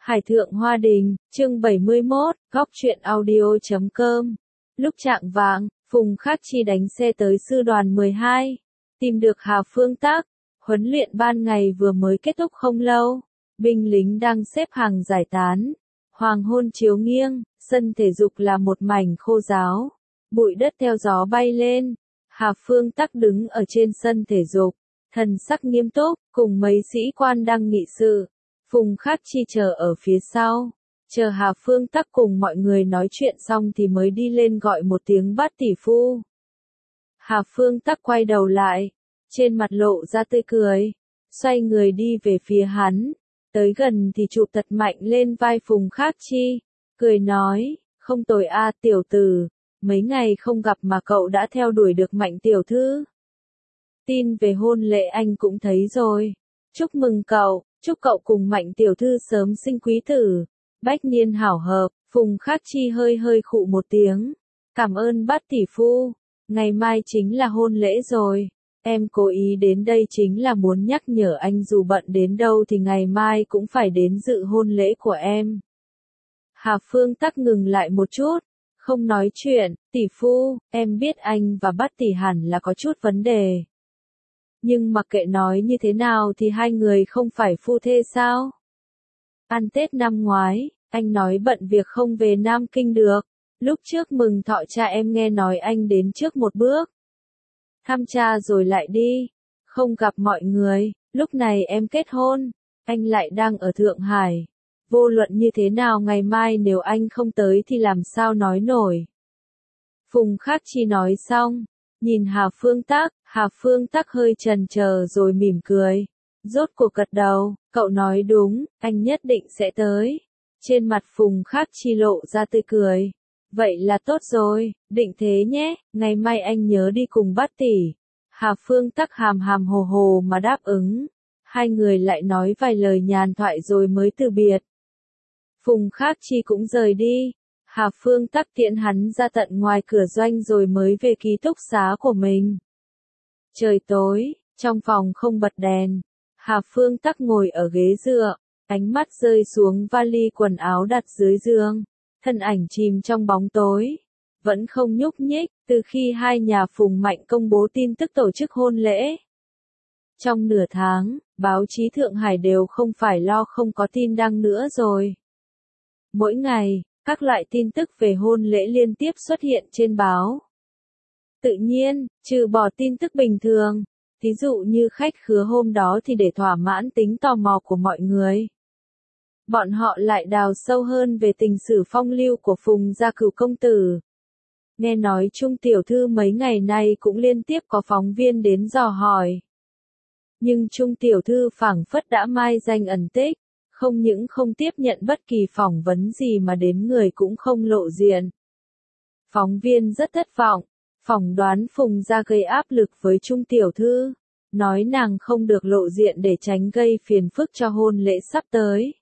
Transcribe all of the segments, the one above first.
Hải thượng Hoa Đình, chương 71, góc truyện audio.com. Lúc chạng vạng, Phùng Khắc Chi đánh xe tới sư đoàn 12, tìm được Hà Phương Tác. Huấn luyện ban ngày vừa mới kết thúc không lâu, binh lính đang xếp hàng giải tán. Hoàng hôn chiếu nghiêng, sân thể dục là một mảnh khô ráo, bụi đất theo gió bay lên. Hà Phương Tác đứng ở trên sân thể dục, thần sắc nghiêm túc, cùng mấy sĩ quan đang nghị sự. Phùng Khắc Chi chờ ở phía sau, chờ Hà Phương Tác cùng mọi người nói chuyện xong thì mới đi lên gọi một tiếng Bát tỷ phu. Hà Phương Tác quay đầu lại, trên mặt lộ ra tươi cười, xoay người đi về phía hắn, tới gần thì chụp thật mạnh lên vai Phùng Khắc Chi, cười nói, không tồi a tiểu tử, mấy ngày không gặp mà cậu đã theo đuổi được Mạnh tiểu thư. Tin về hôn lễ anh cũng thấy rồi, chúc mừng cậu. Chúc cậu cùng Mạnh tiểu thư sớm sinh quý tử, bách niên hảo hợp. Phùng Khắc Chi hơi khụ một tiếng. Cảm ơn Bát tỷ phu, ngày mai chính là hôn lễ rồi. Em cố ý đến đây chính là muốn nhắc nhở anh dù bận đến đâu thì ngày mai cũng phải đến dự hôn lễ của em. Hà Phương Tác ngừng lại một chút, không nói chuyện. Tỷ phu, em biết anh và Bát tỷ hẳn là có chút vấn đề. Nhưng mặc kệ nói như thế nào thì hai người không phải phu thê sao? Ăn Tết năm ngoái, anh nói bận việc không về Nam Kinh được. Lúc trước mừng thọ cha em nghe nói anh đến trước một bước. Thăm cha rồi lại đi. Không gặp mọi người. Lúc này em kết hôn. Anh lại đang ở Thượng Hải. Vô luận như thế nào ngày mai nếu anh không tới thì làm sao nói nổi. Phùng Khắc Chi nói xong. Nhìn Hà Phương Tác hơi chần chờ rồi mỉm cười. Rốt cuộc gật đầu, cậu nói đúng, anh nhất định sẽ tới. Trên mặt Phùng Khắc Chi lộ ra tươi cười. Vậy là tốt rồi, định thế nhé, ngày mai anh nhớ đi cùng Bát tỷ. Hà Phương Tác hàm hồ hồ mà đáp ứng. Hai người lại nói vài lời nhàn thoại rồi mới từ biệt. Phùng Khắc Chi cũng rời đi. Hà Phương Tác tiễn hắn ra tận ngoài cửa doanh rồi mới về ký túc xá của mình. Trời tối, trong phòng không bật đèn. Hà Phương Tác ngồi ở ghế dựa, ánh mắt rơi xuống vali quần áo đặt dưới giường. Thân ảnh chìm trong bóng tối, vẫn không nhúc nhích, từ khi hai nhà Phùng Mạnh công bố tin tức tổ chức hôn lễ. Trong nửa tháng, báo chí Thượng Hải đều không phải lo không có tin đăng nữa rồi. Mỗi ngày, các loại tin tức về hôn lễ liên tiếp xuất hiện trên báo. Tự nhiên, trừ bỏ tin tức bình thường, thí dụ như khách khứa hôm đó thì để thỏa mãn tính tò mò của mọi người. Bọn họ lại đào sâu hơn về tình sử phong lưu của Phùng gia cửu công tử. Nghe nói Trung tiểu thư mấy ngày nay cũng liên tiếp có phóng viên đến dò hỏi. Nhưng Trung tiểu thư phảng phất đã mai danh ẩn tích. Không những không tiếp nhận bất kỳ phỏng vấn gì mà đến người cũng không lộ diện. Phóng viên rất thất vọng, phỏng đoán Phùng gia gây áp lực với Trung tiểu thư, nói nàng không được lộ diện để tránh gây phiền phức cho hôn lễ sắp tới.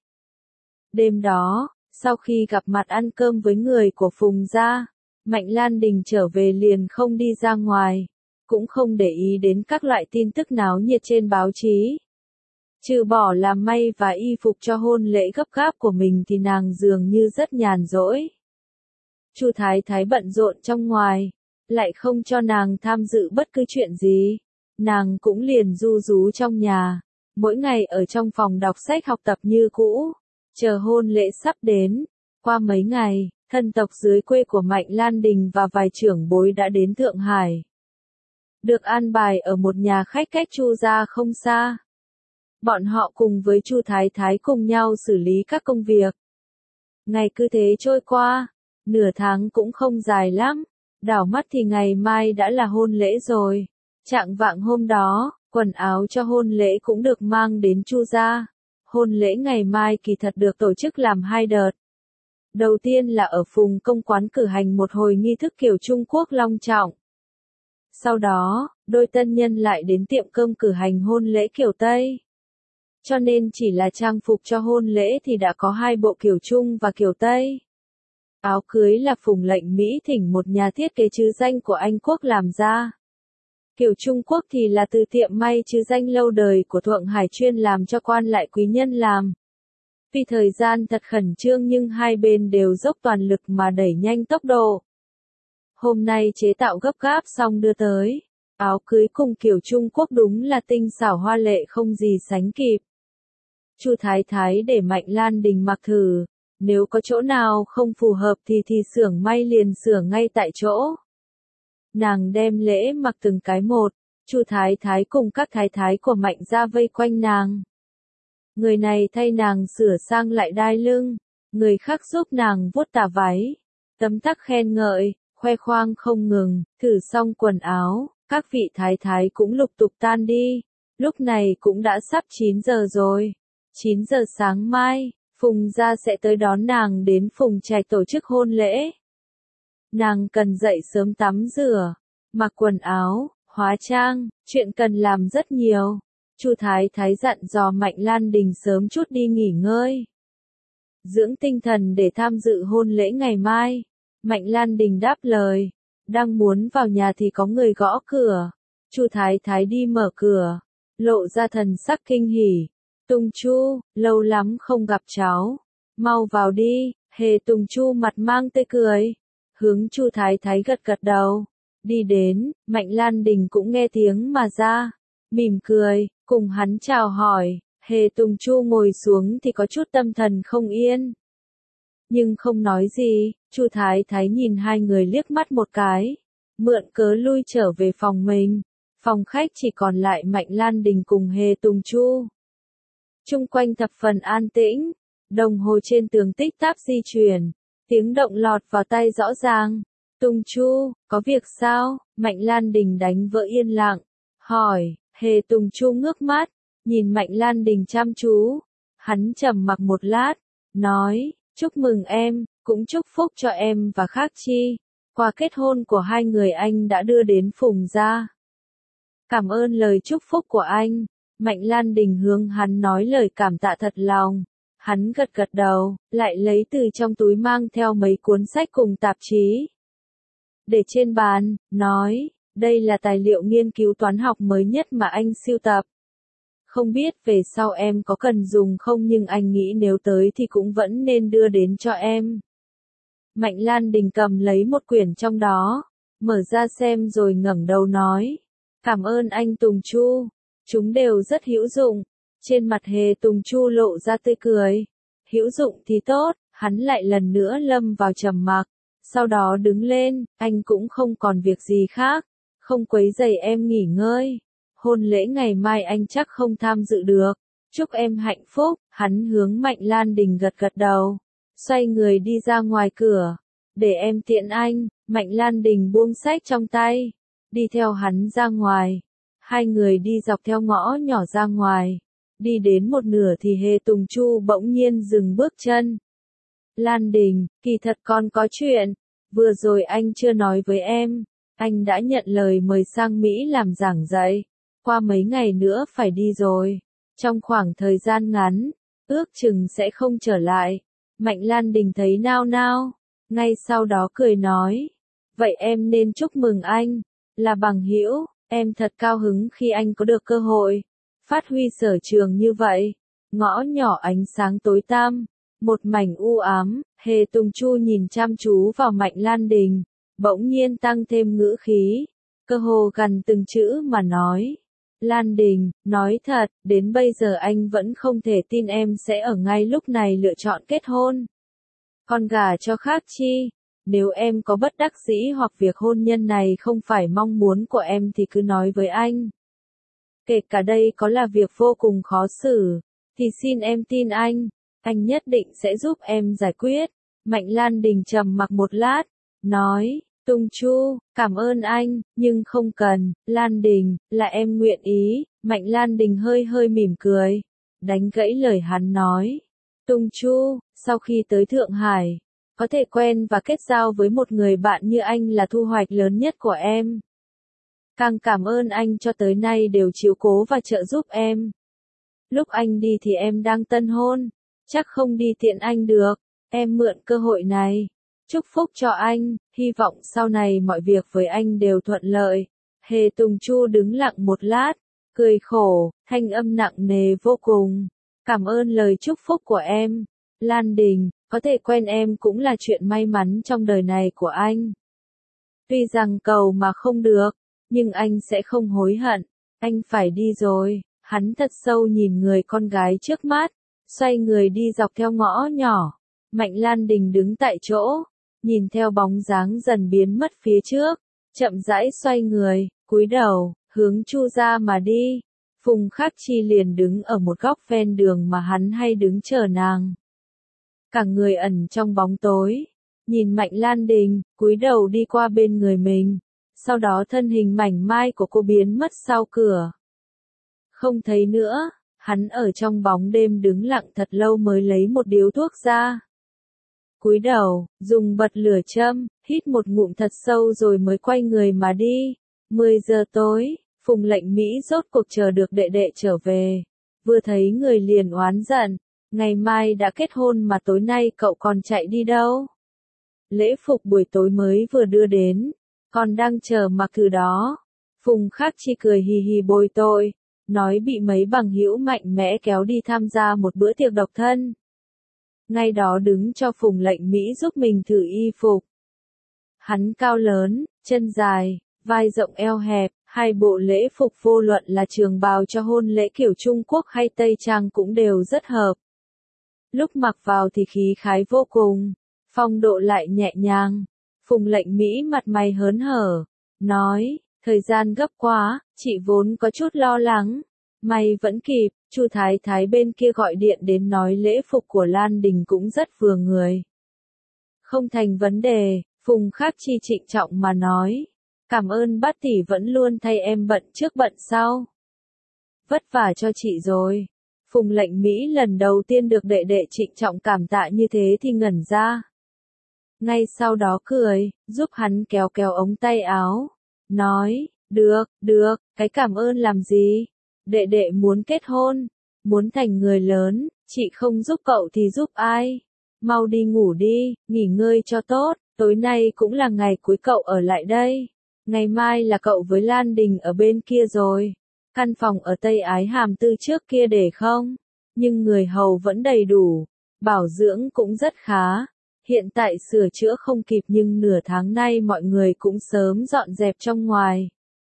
Đêm đó, sau khi gặp mặt ăn cơm với người của Phùng gia, Mạnh Lan Đình trở về liền không đi ra ngoài, cũng không để ý đến các loại tin tức náo nhiệt trên báo chí. Trừ bỏ làm may và y phục cho hôn lễ gấp gáp của mình thì nàng dường như rất nhàn rỗi. Chu Thái Thái bận rộn trong ngoài, lại không cho nàng tham dự bất cứ chuyện gì. Nàng cũng liền ru rú trong nhà, mỗi ngày ở trong phòng đọc sách học tập như cũ, chờ hôn lễ sắp đến. Qua mấy ngày, thân tộc dưới quê của Mạnh Lan Đình và vài trưởng bối đã đến Thượng Hải. Được an bài ở một nhà khách cách Chu gia không xa. Bọn họ cùng với Chu Thái Thái cùng nhau xử lý các công việc. Ngày cứ thế trôi qua, nửa tháng cũng không dài lắm, đảo mắt thì ngày mai đã là hôn lễ rồi. Chạng vạng hôm đó, quần áo cho hôn lễ cũng được mang đến Chu gia. Hôn lễ ngày mai kỳ thật được tổ chức làm hai đợt. Đầu tiên là ở Phùng công quán cử hành một hồi nghi thức kiểu Trung Quốc long trọng. Sau đó, đôi tân nhân lại đến tiệm cơm cử hành hôn lễ kiểu Tây. Cho nên chỉ là trang phục cho hôn lễ thì đã có hai bộ kiểu Trung và kiểu Tây. Áo cưới là Phùng lệnh Mỹ thỉnh một nhà thiết kế chứ danh của Anh Quốc làm ra. Kiểu Trung Quốc thì là từ tiệm may chứ danh lâu đời của Thượng Hải chuyên làm cho quan lại quý nhân làm. Vì thời gian thật khẩn trương nhưng hai bên đều dốc toàn lực mà đẩy nhanh tốc độ. Hôm nay chế tạo gấp gáp xong đưa tới. Áo cưới cùng kiểu Trung Quốc đúng là tinh xảo hoa lệ không gì sánh kịp. Chu Thái Thái để Mạnh Lan Đình mặc thử, nếu có chỗ nào không phù hợp thì xưởng may liền sửa ngay tại chỗ. Nàng đem lễ mặc từng cái một, Chu Thái Thái cùng các thái thái của Mạnh gia vây quanh nàng. Người này thay nàng sửa sang lại đai lưng, người khác giúp nàng vuốt tà váy, tấm tắc khen ngợi, khoe khoang không ngừng, thử xong quần áo, các vị thái thái cũng lục tục tan đi. Lúc này cũng đã sắp 9 giờ rồi. 9 giờ sáng mai, Phùng gia sẽ tới đón nàng đến Phùng Trạch tổ chức hôn lễ. Nàng cần dậy sớm tắm rửa, mặc quần áo, hóa trang, chuyện cần làm rất nhiều. Chu Thái Thái dặn dò Mạnh Lan Đình sớm chút đi nghỉ ngơi, dưỡng tinh thần để tham dự hôn lễ ngày mai. Mạnh Lan Đình đáp lời, đang muốn vào nhà thì có người gõ cửa. Chu Thái Thái đi mở cửa, lộ ra thần sắc kinh hỉ. Tùng Chu, lâu lắm không gặp cháu, mau vào đi. Hề Tùng Chu mặt mang tươi cười, hướng Chu Thái Thái gật gật đầu, đi đến. Mạnh Lan Đình cũng nghe tiếng mà ra, mỉm cười, cùng hắn chào hỏi. Hề Tùng Chu ngồi xuống thì có chút tâm thần không yên, nhưng không nói gì. Chu Thái Thái nhìn hai người liếc mắt một cái, mượn cớ lui trở về phòng mình. Phòng khách chỉ còn lại Mạnh Lan Đình cùng Hề Tùng Chu. Chung quanh thập phần an tĩnh, đồng hồ trên tường tích tắc di chuyển, tiếng động lọt vào tai rõ ràng. Tùng Chu, có việc sao? Mạnh Lan Đình đánh vỡ yên lặng, hỏi. Hề Tùng Chu ngước mắt, nhìn Mạnh Lan Đình chăm chú. Hắn trầm mặc một lát, nói, chúc mừng em, cũng chúc phúc cho em và Khắc Chi. Quà kết hôn của hai người anh đã đưa đến Phùng gia. Cảm ơn lời chúc phúc của anh. Mạnh Lan Đình hướng hắn nói lời cảm tạ thật lòng. Hắn gật gật đầu, lại lấy từ trong túi mang theo mấy cuốn sách cùng tạp chí, để trên bàn, nói, đây là tài liệu nghiên cứu toán học mới nhất mà anh sưu tập. Không biết về sau em có cần dùng không nhưng anh nghĩ nếu tới thì cũng vẫn nên đưa đến cho em. Mạnh Lan Đình cầm lấy một quyển trong đó, mở ra xem rồi ngẩng đầu nói, cảm ơn anh Tùng Chu, chúng đều rất hữu dụng. Trên mặt Hề Tùng Chu lộ ra tươi cười, hữu dụng thì tốt. Hắn lại lần nữa lâm vào trầm mặc, sau đó đứng lên, anh cũng không còn việc gì khác, không quấy rầy em nghỉ ngơi. Hôn lễ ngày mai anh chắc không tham dự được, chúc em hạnh phúc. Hắn hướng Mạnh Lan Đình gật gật đầu, xoay người đi ra ngoài cửa, để em tiện anh. Mạnh Lan Đình buông sách trong tay, đi theo hắn ra ngoài. Hai người đi dọc theo ngõ nhỏ ra ngoài, đi đến một nửa thì Hề Tùng Chu bỗng nhiên dừng bước chân. Lan Đình, kỳ thật con có chuyện, vừa rồi anh chưa nói với em, anh đã nhận lời mời sang Mỹ làm giảng dạy, qua mấy ngày nữa phải đi rồi, trong khoảng thời gian ngắn, ước chừng sẽ không trở lại. Mạnh Lan Đình thấy nao nao, ngay sau đó cười nói, vậy em nên chúc mừng anh, là bằng hữu, em thật cao hứng khi anh có được cơ hội phát huy sở trường như vậy. Ngõ nhỏ ánh sáng tối tăm, một mảnh u ám. Hề Tùng Chu nhìn chăm chú vào Mạnh Lan Đình, bỗng nhiên tăng thêm ngữ khí, cơ hồ gần từng chữ mà nói. Lan Đình, nói thật, đến bây giờ anh vẫn không thể tin em sẽ ở ngay lúc này lựa chọn kết hôn. Con gà cho Khắc Chi, nếu em có bất đắc dĩ hoặc việc hôn nhân này không phải mong muốn của em thì cứ nói với anh. Kể cả đây có là việc vô cùng khó xử, thì xin em tin anh nhất định sẽ giúp em giải quyết. Mạnh Lan Đình trầm mặc một lát, nói, Tùng Chu, cảm ơn anh, nhưng không cần. Lan Đình, là em nguyện ý. Mạnh Lan Đình hơi hơi mỉm cười, đánh gãy lời hắn nói, Tùng Chu, sau khi tới Thượng Hải, có thể quen và kết giao với một người bạn như anh là thu hoạch lớn nhất của em. Càng cảm ơn anh cho tới nay đều chiếu cố và trợ giúp em. Lúc anh đi thì em đang tân hôn, chắc không đi tiện anh được, em mượn cơ hội này, chúc phúc cho anh, hy vọng sau này mọi việc với anh đều thuận lợi. Hề Tùng Chu đứng lặng một lát, cười khổ, thanh âm nặng nề vô cùng. Cảm ơn lời chúc phúc của em. Lan Đình, có thể quen em cũng là chuyện may mắn trong đời này của anh. Tuy rằng cầu mà không được, nhưng anh sẽ không hối hận. Anh phải đi rồi. Hắn thật sâu nhìn người con gái trước mắt, xoay người đi dọc theo ngõ nhỏ. Mạnh Lan Đình đứng tại chỗ, nhìn theo bóng dáng dần biến mất phía trước, chậm rãi xoay người, cúi đầu, hướng Chu gia mà đi. Phùng Khắc Chi liền đứng ở một góc ven đường mà hắn hay đứng chờ nàng. Cả người ẩn trong bóng tối, nhìn Mạnh Lan Đình, cúi đầu đi qua bên người mình, sau đó thân hình mảnh mai của cô biến mất sau cửa. Không thấy nữa, hắn ở trong bóng đêm đứng lặng thật lâu mới lấy một điếu thuốc ra. Cúi đầu, dùng bật lửa châm, hít một ngụm thật sâu rồi mới quay người mà đi. 10 giờ tối, Phùng Lệnh Mỹ rốt cuộc chờ được đệ đệ trở về. Vừa thấy người liền oán giận, ngày mai đã kết hôn mà tối nay cậu còn chạy đi đâu? Lễ phục buổi tối mới vừa đưa đến, còn đang chờ mặc từ đó. Phùng Khắc Chi cười hì hì bồi tội, nói bị mấy bằng hữu mạnh mẽ kéo đi tham gia một bữa tiệc độc thân. Ngay đó đứng cho Phùng Lệnh Mỹ giúp mình thử y phục. Hắn cao lớn, chân dài, vai rộng eo hẹp, hai bộ lễ phục vô luận là trường bào cho hôn lễ kiểu Trung Quốc hay Tây Trang cũng đều rất hợp. Lúc mặc vào thì khí khái vô cùng, phong độ lại nhẹ nhàng. Phùng Lệnh Mỹ mặt mày hớn hở, nói, thời gian gấp quá, chị vốn có chút lo lắng. May vẫn kịp, Chu Thái Thái bên kia gọi điện đến nói lễ phục của Lan Đình cũng rất vừa người. Không thành vấn đề, Phùng Khắc Chi trịnh trọng mà nói. Cảm ơn bát tỷ vẫn luôn thay em bận trước bận sau. Vất vả cho chị rồi. Phùng Lệnh Mỹ lần đầu tiên được đệ đệ trịnh trọng cảm tạ như thế thì ngẩn ra. Ngay sau đó cười, giúp hắn kéo kéo ống tay áo. Nói, được, cái cảm ơn làm gì? Đệ đệ muốn kết hôn, muốn thành người lớn, chị không giúp cậu thì giúp ai? Mau đi ngủ đi, nghỉ ngơi cho tốt, tối nay cũng là ngày cuối cậu ở lại đây. Ngày mai là cậu với Lan Đình ở bên kia rồi. Căn phòng ở Tây Ái Hàm Tư trước kia để không? Nhưng người hầu vẫn đầy đủ, bảo dưỡng cũng rất khá. Hiện tại sửa chữa không kịp nhưng nửa tháng nay mọi người cũng sớm dọn dẹp trong ngoài.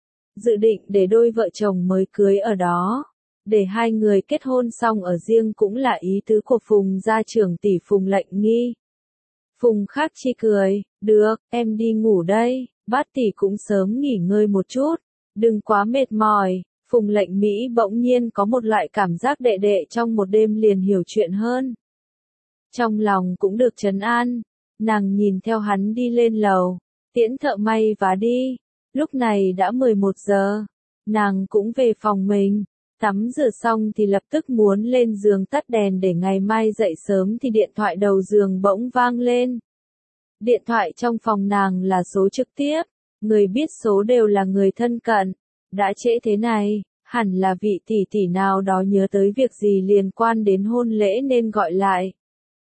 Dự định để đôi vợ chồng mới cưới ở đó. Để hai người kết hôn xong ở riêng cũng là ý tứ của Phùng gia trưởng tỷ Phùng Lệnh Nghi. Phùng Khắc Chi cười, được, em đi ngủ đây, bát tỷ cũng sớm nghỉ ngơi một chút, đừng quá mệt mỏi. Phùng Lệnh Mỹ bỗng nhiên có một loại cảm giác đệ đệ trong một đêm liền hiểu chuyện hơn. Trong lòng cũng được trấn an, nàng nhìn theo hắn đi lên lầu, tiễn thợ may và đi. Lúc này đã 11 giờ, nàng cũng về phòng mình, tắm rửa xong thì lập tức muốn lên giường tắt đèn để ngày mai dậy sớm thì điện thoại đầu giường bỗng vang lên. Điện thoại trong phòng nàng là số trực tiếp, người biết số đều là người thân cận. Đã trễ thế này, hẳn là vị tỷ tỷ nào đó nhớ tới việc gì liên quan đến hôn lễ nên gọi lại.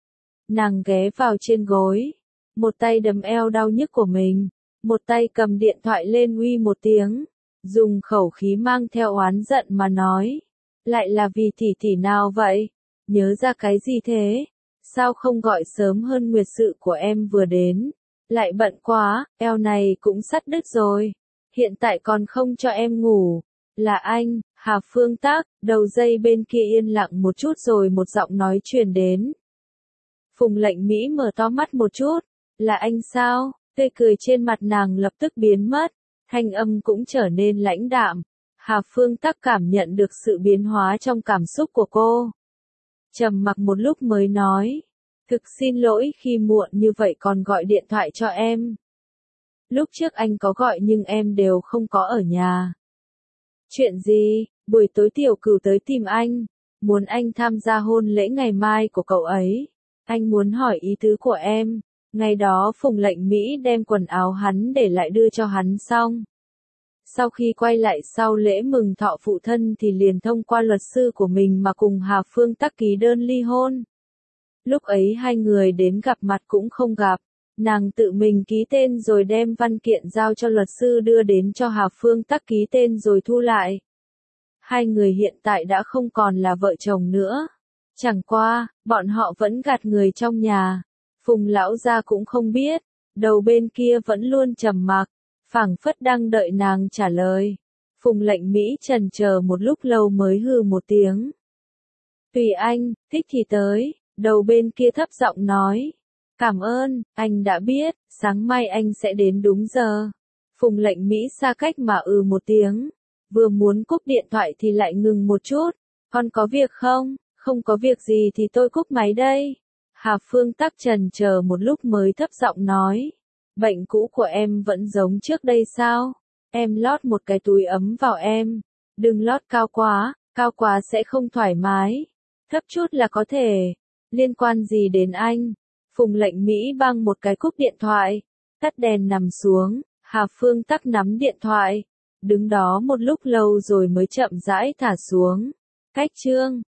Nàng ghé vào trên gối, một tay đấm eo đau nhức của mình, một tay cầm điện thoại lên uy một tiếng, dùng khẩu khí mang theo oán giận mà nói. Lại là vì tỷ tỷ nào vậy? Nhớ ra cái gì thế? Sao không gọi sớm hơn, nguyệt sự của em vừa đến. Lại bận quá, eo này cũng sắt đứt rồi. Hiện tại còn không cho em ngủ. Là anh, Hà Phương Tác. Đầu dây bên kia yên lặng một chút rồi một giọng nói truyền đến. Phùng Lệnh Mỹ mở to mắt một chút. Là anh sao? Tươi cười trên mặt nàng lập tức biến mất. Thanh âm cũng trở nên lãnh đạm. Hà Phương Tác cảm nhận được sự biến hóa trong cảm xúc của cô. Trầm mặc một lúc mới nói. Thực xin lỗi khi muộn như vậy còn gọi điện thoại cho em. Lúc trước anh có gọi nhưng em đều không có ở nhà. Chuyện gì? Buổi tối Tiểu Cửu tới tìm anh, muốn anh tham gia hôn lễ ngày mai của cậu ấy. Anh muốn hỏi ý tứ của em. Ngày đó Phùng Lệnh Mỹ đem quần áo hắn để lại đưa cho hắn xong. Sau khi quay lại sau lễ mừng thọ phụ thân thì liền thông qua luật sư của mình mà cùng Hà Phương Tác ký đơn ly hôn. Lúc ấy hai người đến gặp mặt cũng không gặp, nàng tự mình ký tên rồi đem văn kiện giao cho luật sư đưa đến cho Hà Phương Tác ký tên rồi thu lại. Hai người hiện tại đã không còn là vợ chồng nữa. Chẳng qua, bọn họ vẫn gạt người trong nhà. Phùng lão gia cũng không biết, đầu bên kia vẫn luôn trầm mặc, phảng phất đang đợi nàng trả lời. Phùng Lệnh Mỹ chần chờ một lúc lâu mới hừ một tiếng. Tùy anh, thích thì tới, đầu bên kia thấp giọng nói. Cảm ơn, anh đã biết, sáng mai anh sẽ đến đúng giờ. Phùng Lệnh Mỹ xa cách mà một tiếng. Vừa muốn cúp điện thoại thì lại ngừng một chút. Con có việc không? Không có việc gì thì tôi cúp máy đây. Hà Phương Tắc chần chờ một lúc mới thấp giọng nói. Bệnh cũ của em vẫn giống trước đây sao? Em lót một cái túi ấm vào em. Đừng lót cao quá sẽ không thoải mái. Thấp chút là có thể. Liên quan gì đến anh? Phùng Lệnh Mỹ băng một cái cúp điện thoại. Tắt đèn nằm xuống. Hà Phương Tắc nắm điện thoại. Đứng đó một lúc lâu rồi mới chậm rãi thả xuống. Cách chương